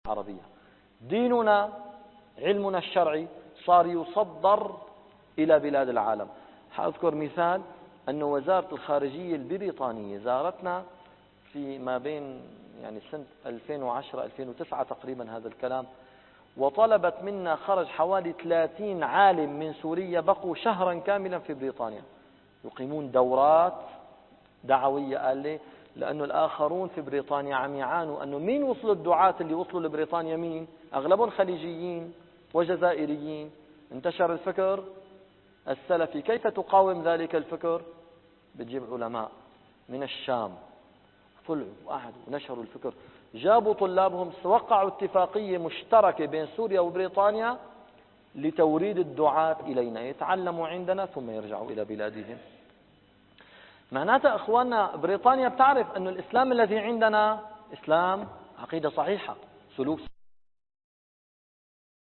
العربية. ديننا علمنا الشرعي صار يصدر إلى بلاد العالم. حأذكر مثال أن وزارة الخارجية البريطانية زارتنا في ما بين سنة 2010-2009 تقريبا هذا الكلام، وطلبت منا خرج حوالي 30 عالم من سوريا بقوا شهرا كاملا في بريطانيا يقيمون دورات دعوية. قال لي لأنه الآخرون في بريطانيا عم يعانوا أنه مين وصلوا الدعاة اللي وصلوا لبريطانيا، مين؟ أغلبهم خليجيين وجزائريين. انتشر الفكر السلفي. كيف تقاوم ذلك الفكر؟ بتجيب علماء من الشام، طلعوا وقعدوا ونشروا الفكر، جابوا طلابهم، وقعوا اتفاقية مشتركة بين سوريا وبريطانيا لتوريد الدعاة إلينا يتعلموا عندنا ثم يرجعوا إلى بلادهم. معناتها أخواننا بريطانيا بتعرف أن الإسلام الذي عندنا إسلام عقيدة صحيحة، سلوك